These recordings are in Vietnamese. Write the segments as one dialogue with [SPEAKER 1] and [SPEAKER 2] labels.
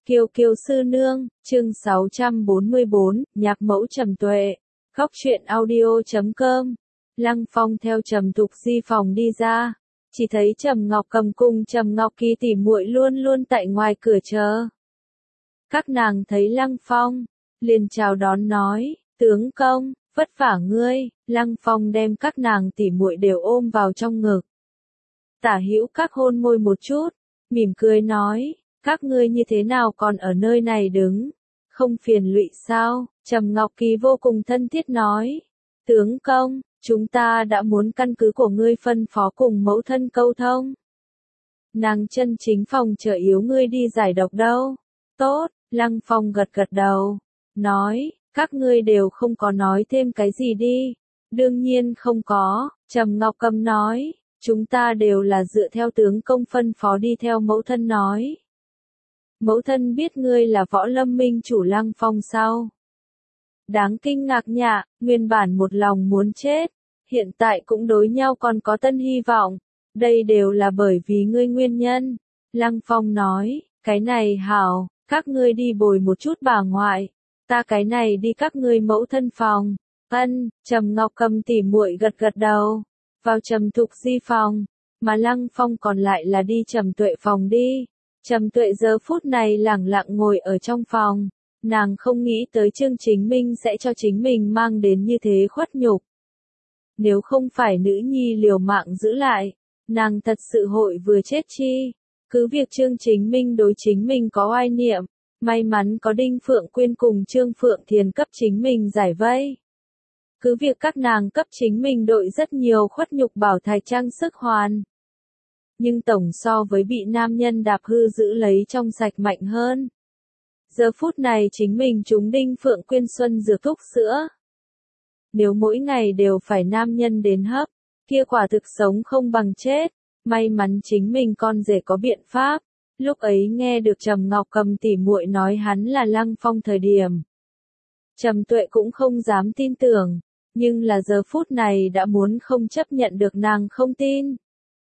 [SPEAKER 1] Kiều Kiều sư nương, chương 644, nhạc mẫu Trầm Tuệ. Góc truyện audio.com. Lăng Phong theo Trầm Thục Di phòng đi ra, chỉ thấy Trầm Ngọc Cầm cùng Trầm Ngọc Kỳ tỉ muội luôn luôn tại ngoài cửa chờ. Các nàng thấy Lăng Phong, liền chào đón nói, tướng công, vất vả ngươi. Lăng Phong đem các nàng tỉ muội đều ôm vào trong ngực. Tả hữu các hôn môi một chút, mỉm cười nói, các ngươi như thế nào còn ở nơi này đứng, không phiền lụy sao? Trầm Ngọc Kỳ vô cùng thân thiết nói, tướng công, chúng ta đã muốn căn cứ của ngươi phân phó cùng mẫu thân câu thông. Nàng chân chính phòng chờ yếu ngươi đi giải độc đâu. Tốt, Lăng Phong gật gật đầu, nói, các ngươi đều không có nói thêm cái gì đi. Đương nhiên không có, Trầm Ngọc Cầm nói, chúng ta đều là dựa theo tướng công phân phó đi theo mẫu thân nói. Mẫu thân biết ngươi là Võ Lâm Minh chủ Lăng Phong sao? Đáng kinh ngạc nhạ, nguyên bản một lòng muốn chết, hiện tại cũng đối nhau còn có tân hy vọng, đây đều là bởi vì ngươi nguyên nhân. Lăng Phong nói, cái này hảo, các ngươi đi bồi một chút bà ngoại, ta cái này đi các ngươi mẫu thân phòng. Ân, Trầm Ngọc Cầm tỉ muội gật gật đầu, vào Trầm Thục Di phòng, mà Lăng Phong còn lại là đi Trầm Tuệ phòng đi. Trầm Tuệ giờ phút này lẳng lặng ngồi ở trong phòng, nàng không nghĩ tới Trương Chính Minh sẽ cho chính mình mang đến như thế khuất nhục. Nếu không phải nữ nhi liều mạng giữ lại, nàng thật sự hội vừa chết chi. Cứ việc Trương Chính Minh đối chính mình có oai niệm, may mắn có Đinh Phượng Quyên cùng Trương Phượng Thiền cấp chính mình giải vây. Cứ việc các nàng cấp chính mình đội rất nhiều khuất nhục bảo thạch trang sức hoàn. Nhưng tổng so với bị nam nhân đạp hư giữ lấy trong sạch mạnh hơn. Giờ phút này chính mình chúng Đinh Phượng Quyên xuân dược thuốc sữa. Nếu mỗi ngày đều phải nam nhân đến hấp, kia quả thực sống không bằng chết. May mắn chính mình con rể có biện pháp. Lúc ấy nghe được Trầm Ngọc Cầm tỉ muội nói hắn là Lăng Phong thời điểm. Trầm Tuệ cũng không dám tin tưởng, nhưng là giờ phút này đã muốn không chấp nhận được nàng không tin.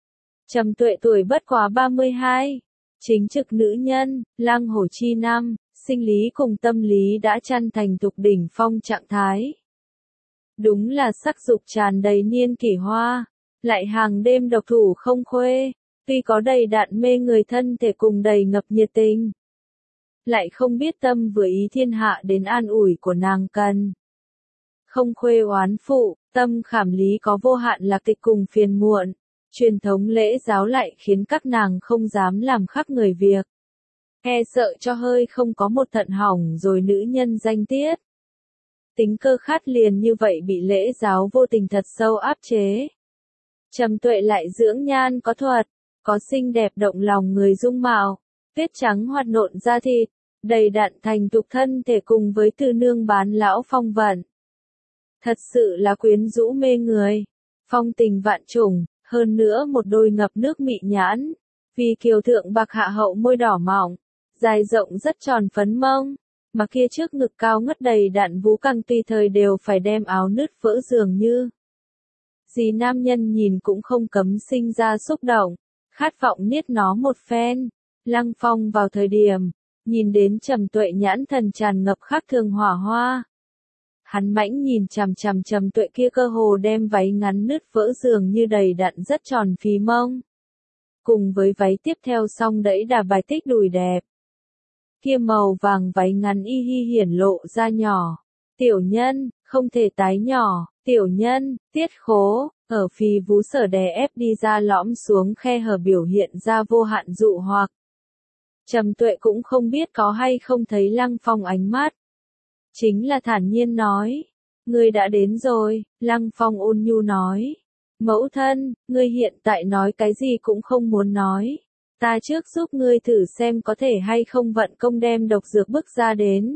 [SPEAKER 1] Trầm Tuệ tuổi bất quá 32, chính trực nữ nhân, lang hổ chi năm, sinh lý cùng tâm lý đã chăn thành tục đỉnh phong trạng thái. Đúng là sắc dục tràn đầy niên kỷ hoa, lại hàng đêm độc thủ không khuê, tuy có đầy đặn mê người thân thể cùng đầy ngập nhiệt tình. Lại không biết tâm vừa ý thiên hạ đến an ủi của nàng cần. Không khuê oán phụ, tâm khảm lý có vô hạn lạc tịch cùng phiền muộn. Truyền thống lễ giáo lại khiến các nàng không dám làm khác người việc. E sợ cho hơi không có một thận hỏng rồi nữ nhân danh tiết. Tính cơ khát liền như vậy bị lễ giáo vô tình thật sâu áp chế. Trầm Tuệ lại dưỡng nhan có thuật, có xinh đẹp động lòng người dung mạo, tuyết trắng hoạt nộn da thịt, đầy đặn thành thục thân thể cùng với từ nương bán lão phong vận. Thật sự là quyến rũ mê người, phong tình vạn trùng. Hơn nữa một đôi ngập nước mị nhãn, vì kiều thượng bạc hạ hậu môi đỏ mỏng, dài rộng rất tròn phấn mông, mà kia trước ngực cao ngất đầy đặn vú căng tùy thời đều phải đem áo nứt vỡ dường như. Gì nam nhân nhìn cũng không cấm sinh ra xúc động, khát vọng niết nó một phen. Lăng Phong vào thời điểm, nhìn đến Trầm Tuệ nhãn thần tràn ngập khác thường hỏa hoa. Hắn mãnh nhìn chằm chằm Trầm Tuệ kia cơ hồ đem váy ngắn nứt vỡ dường như đầy đặn rất tròn phì mông. Cùng với váy tiếp theo song đẫy đà bài tích đùi đẹp. Kia màu vàng váy ngắn y hi hiển lộ ra nhỏ. Tiểu nhân, không thể tái nhỏ, tiểu nhân, tiết khố, ở phì vú sở đè ép đi ra lõm xuống khe hở biểu hiện ra vô hạn dụ hoặc. Trầm Tuệ cũng không biết có hay không thấy Lăng Phong ánh mắt. Chính là thản nhiên nói, ngươi đã đến rồi. Lăng Phong ôn nhu nói, mẫu thân, ngươi hiện tại nói cái gì cũng không muốn nói, ta trước giúp ngươi thử xem có thể hay không vận công đem độc dược bức ra đến.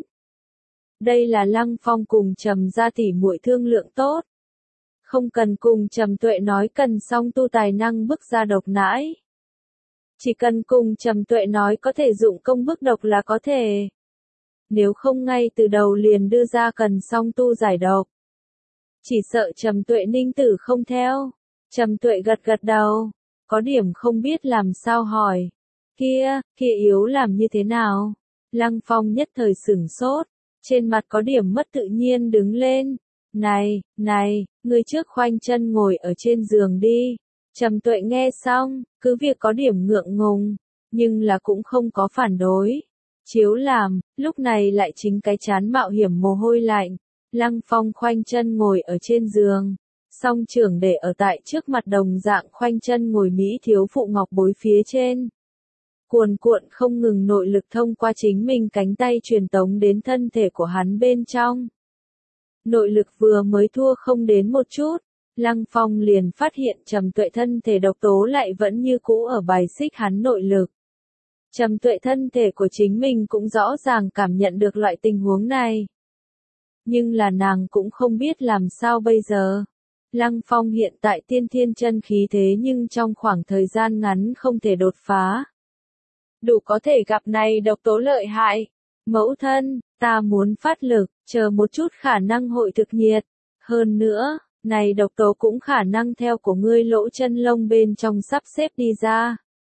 [SPEAKER 1] Đây là Lăng Phong cùng Trầm gia tỉ muội thương lượng tốt, không cần cùng Trầm Tuệ nói cần song tu tài năng bức ra độc nãi, chỉ cần cùng Trầm Tuệ nói có thể dụng công bức độc là có thể. Nếu không ngay từ đầu liền đưa ra cần song tu giải độc, chỉ sợ Trầm Tuệ ninh tử không theo. Trầm Tuệ gật gật đầu, có điểm không biết làm sao hỏi, kia yếu làm như thế nào? Lăng Phong nhất thời sửng sốt, trên mặt có điểm mất tự nhiên đứng lên. Này, ngươi trước khoanh chân ngồi ở trên giường đi. Trầm Tuệ nghe xong, cứ việc có điểm ngượng ngùng, nhưng là cũng không có phản đối. Chiếu làm, lúc này lại chính cái chán mạo hiểm mồ hôi lạnh. Lăng Phong khoanh chân ngồi ở trên giường, song trưởng để ở tại trước mặt đồng dạng khoanh chân ngồi Mỹ thiếu phụ ngọc bối phía trên. Cuồn cuộn không ngừng nội lực thông qua chính mình cánh tay truyền tống đến thân thể của hắn bên trong. Nội lực vừa mới thua không đến một chút, Lăng Phong liền phát hiện Trầm Tuệ thân thể độc tố lại vẫn như cũ ở bài xích hắn nội lực. Trầm Tuệ thân thể của chính mình cũng rõ ràng cảm nhận được loại tình huống này. Nhưng là nàng cũng không biết làm sao bây giờ. Lăng Phong hiện tại tiên thiên chân khí thế nhưng trong khoảng thời gian ngắn không thể đột phá. Đủ có thể gặp này độc tố lợi hại. Mẫu thân, ta muốn phát lực, chờ một chút khả năng hội thực nhiệt. Hơn nữa, này độc tố cũng khả năng theo của ngươi lỗ chân lông bên trong sắp xếp đi ra.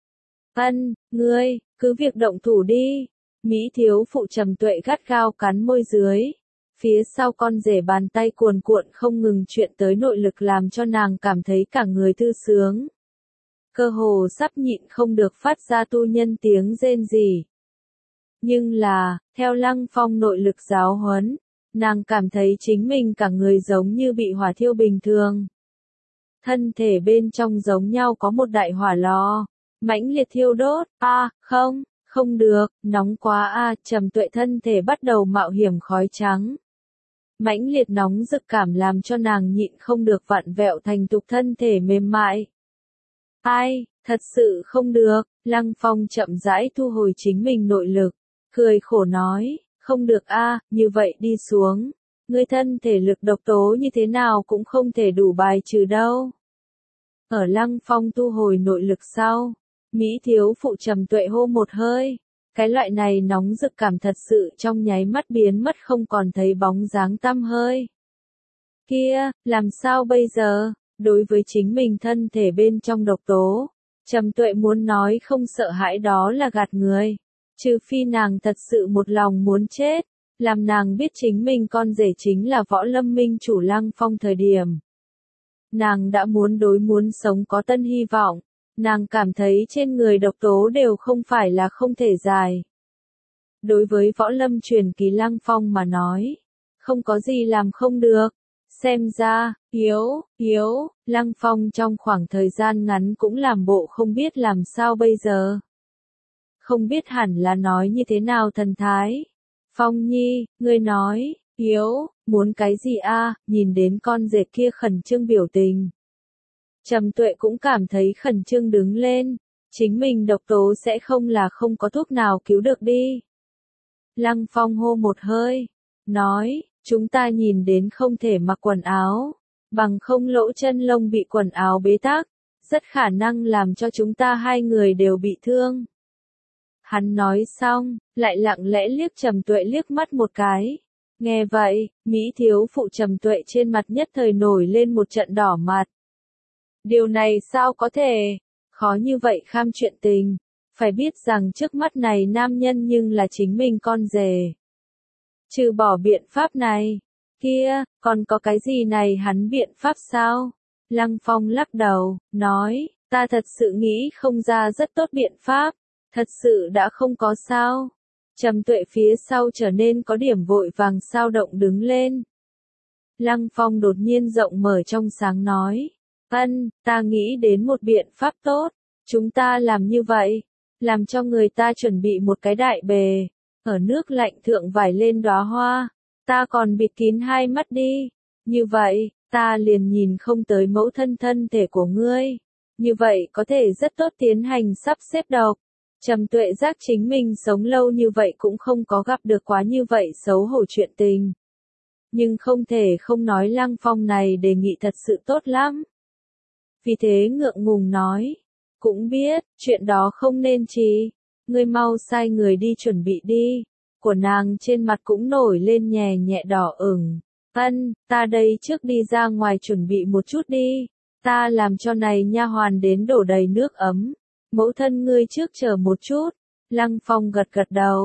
[SPEAKER 1] Ngươi, cứ việc động thủ đi. Mỹ thiếu phụ Trầm Tuệ gắt gao cắn môi dưới. Phía sau con rể bàn tay cuồn cuộn không ngừng chuyện tới nội lực làm cho nàng cảm thấy cả người thư sướng. Cơ hồ sắp nhịn không được phát ra tu nhân tiếng rên rỉ. Nhưng là, theo Lăng Phong nội lực giáo huấn, nàng cảm thấy chính mình cả người giống như bị hỏa thiêu bình thường. Thân thể bên trong giống nhau có một đại hỏa lò, mãnh liệt thiêu đốt, không được, nóng quá Trầm Tuệ thân thể bắt đầu mạo hiểm khói trắng. Mãnh liệt nóng rực cảm làm cho nàng nhịn không được vặn vẹo thành tục thân thể mềm mại. Thật sự không được, Lăng Phong chậm rãi thu hồi chính mình nội lực, cười khổ nói, không được như vậy đi xuống, ngươi thân thể lực độc tố như thế nào cũng không thể đủ bài trừ đâu. Ở Lăng Phong thu hồi nội lực sau, Mỹ thiếu phụ Trầm Tuệ hô một hơi, cái loại này nóng rực cảm thật sự trong nháy mắt biến mất không còn thấy bóng dáng tăm hơi. Kia, làm sao bây giờ? Đối với chính mình thân thể bên trong độc tố, Trầm Tuệ muốn nói không sợ hãi đó là gạt người. Trừ phi nàng thật sự một lòng muốn chết, làm nàng biết chính mình con rể chính là Võ Lâm Minh chủ Lăng Phong thời điểm. Nàng đã muốn sống có tân hy vọng, nàng cảm thấy trên người độc tố đều không phải là không thể giải. Đối với Võ Lâm truyền kỳ Lăng Phong mà nói, không có gì làm không được. Xem ra, Lăng Phong trong khoảng thời gian ngắn cũng làm bộ không biết làm sao bây giờ. Không biết hẳn là nói như thế nào thần thái. Phong Nhi, ngươi nói, muốn cái gì nhìn đến con rể kia khẩn trương biểu tình. Trầm Tuệ cũng cảm thấy khẩn trương đứng lên, chính mình độc tố sẽ không là không có thuốc nào cứu được đi. Lăng Phong hô một hơi, nói, chúng ta nhìn đến không thể mặc quần áo, bằng không lỗ chân lông bị quần áo bế tắc, rất khả năng làm cho chúng ta hai người đều bị thương. Hắn nói xong, lại lặng lẽ liếc Trầm Tuệ liếc mắt một cái. Nghe vậy, Mỹ thiếu phụ Trầm Tuệ trên mặt nhất thời nổi lên một trận đỏ mặt. Điều này sao có thể? Khó như vậy kham chuyện tình. Phải biết rằng trước mắt này nam nhân nhưng là chính mình con rể. Trừ bỏ biện pháp này, kia, còn có cái gì này hắn biện pháp sao? Lăng Phong lắc đầu, nói, ta thật sự nghĩ không ra rất tốt biện pháp, thật sự đã không có sao. Trầm Tuệ phía sau trở nên có điểm vội vàng sao động đứng lên. Lăng Phong đột nhiên rộng mở trong sáng nói, ta nghĩ đến một biện pháp tốt, chúng ta làm như vậy, làm cho người ta chuẩn bị một cái đại bề. Ở nước lạnh thượng vải lên đóa hoa, ta còn bịt kín hai mắt đi, như vậy, ta liền nhìn không tới mẫu thân thể của ngươi, như vậy có thể rất tốt tiến hành sắp xếp độc. Trầm Tuệ giác chính mình sống lâu như vậy cũng không có gặp được quá như vậy xấu hổ chuyện tình. Nhưng không thể không nói Lăng Phong này đề nghị thật sự tốt lắm. Vì thế ngượng ngùng nói, cũng biết, chuyện đó không nên trì. Ngươi mau sai người đi chuẩn bị đi. Của nàng trên mặt cũng nổi lên nhẹ nhẹ đỏ ửng. Ta đây trước đi ra ngoài chuẩn bị một chút đi. Ta làm cho này nha hoàn đến đổ đầy nước ấm. Mẫu thân ngươi trước chờ một chút. Lăng Phong gật gật đầu.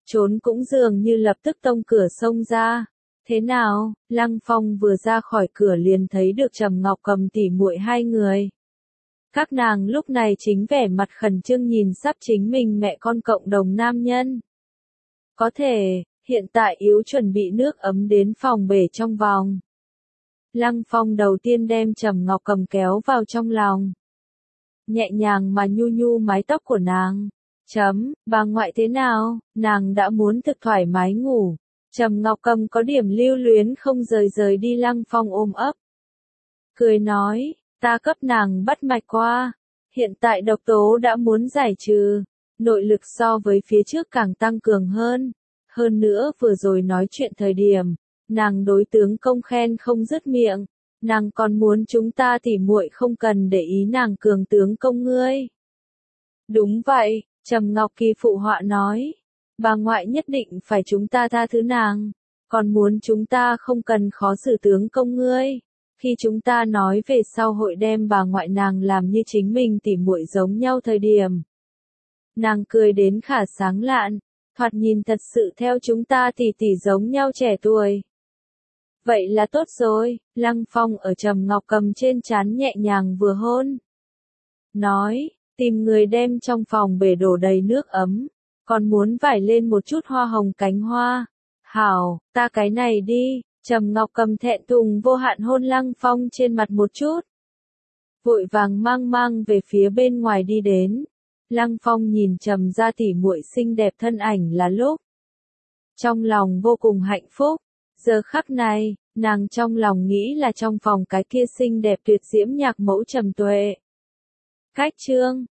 [SPEAKER 1] trốn cũng dường như lập tức tông cửa xông ra. Thế nào? Lăng Phong vừa ra khỏi cửa liền thấy được Trầm Ngọc Cầm tỉ muội hai người. Các nàng lúc này chính vẻ mặt khẩn trương nhìn sắp chính mình mẹ con cộng đồng nam nhân. Có thể, hiện tại yếu chuẩn bị nước ấm đến phòng bể trong vòng. Lăng Phong đầu tiên đem Trầm Ngọc Cầm kéo vào trong lòng. Nhẹ nhàng mà nhu nhu mái tóc của nàng. Bà ngoại thế nào? Nàng đã muốn thực thoải mái ngủ. Trầm Ngọc Cầm có điểm lưu luyến không rời đi Lăng Phong ôm ấp. Cười nói, ta cấp nàng bắt mạch qua. Hiện tại độc tố đã muốn giải trừ. Nội lực so với phía trước càng tăng cường hơn. Hơn nữa vừa rồi nói chuyện thời điểm, nàng đối tướng công khen không dứt miệng. Nàng còn muốn chúng ta tỉ muội không cần để ý nàng cường tướng công ngươi. Đúng vậy, Trầm Ngọc Kỳ phụ họa nói. Bà ngoại nhất định phải chúng ta tha thứ nàng. Còn muốn chúng ta không cần khó xử tướng công ngươi. Khi chúng ta nói về sau hội đem bà ngoại nàng làm như chính mình tỉ muội giống nhau thời điểm. Nàng cười đến khả sáng lạn, thoạt nhìn thật sự theo chúng ta tỉ giống nhau trẻ tuổi. Vậy là tốt rồi, Lăng Phong ở Trầm Ngọc Cầm trên trán nhẹ nhàng vừa hôn. Nói, tìm người đem trong phòng bể đổ đầy nước ấm, còn muốn vải lên một chút hoa hồng cánh hoa. Hảo, ta cái này đi, Trầm Ngọc Cầm thẹn thùng vô hạn hôn Lăng Phong trên mặt một chút. Vội vàng mang về phía bên ngoài đi đến. Lăng Phong nhìn Trầm gia tỉ muội xinh đẹp thân ảnh là lúc. Trong lòng vô cùng hạnh phúc. Giờ khắc này, nàng trong lòng nghĩ là trong phòng cái kia xinh đẹp tuyệt diễm nhạc mẫu Trầm Tuệ. Cách chương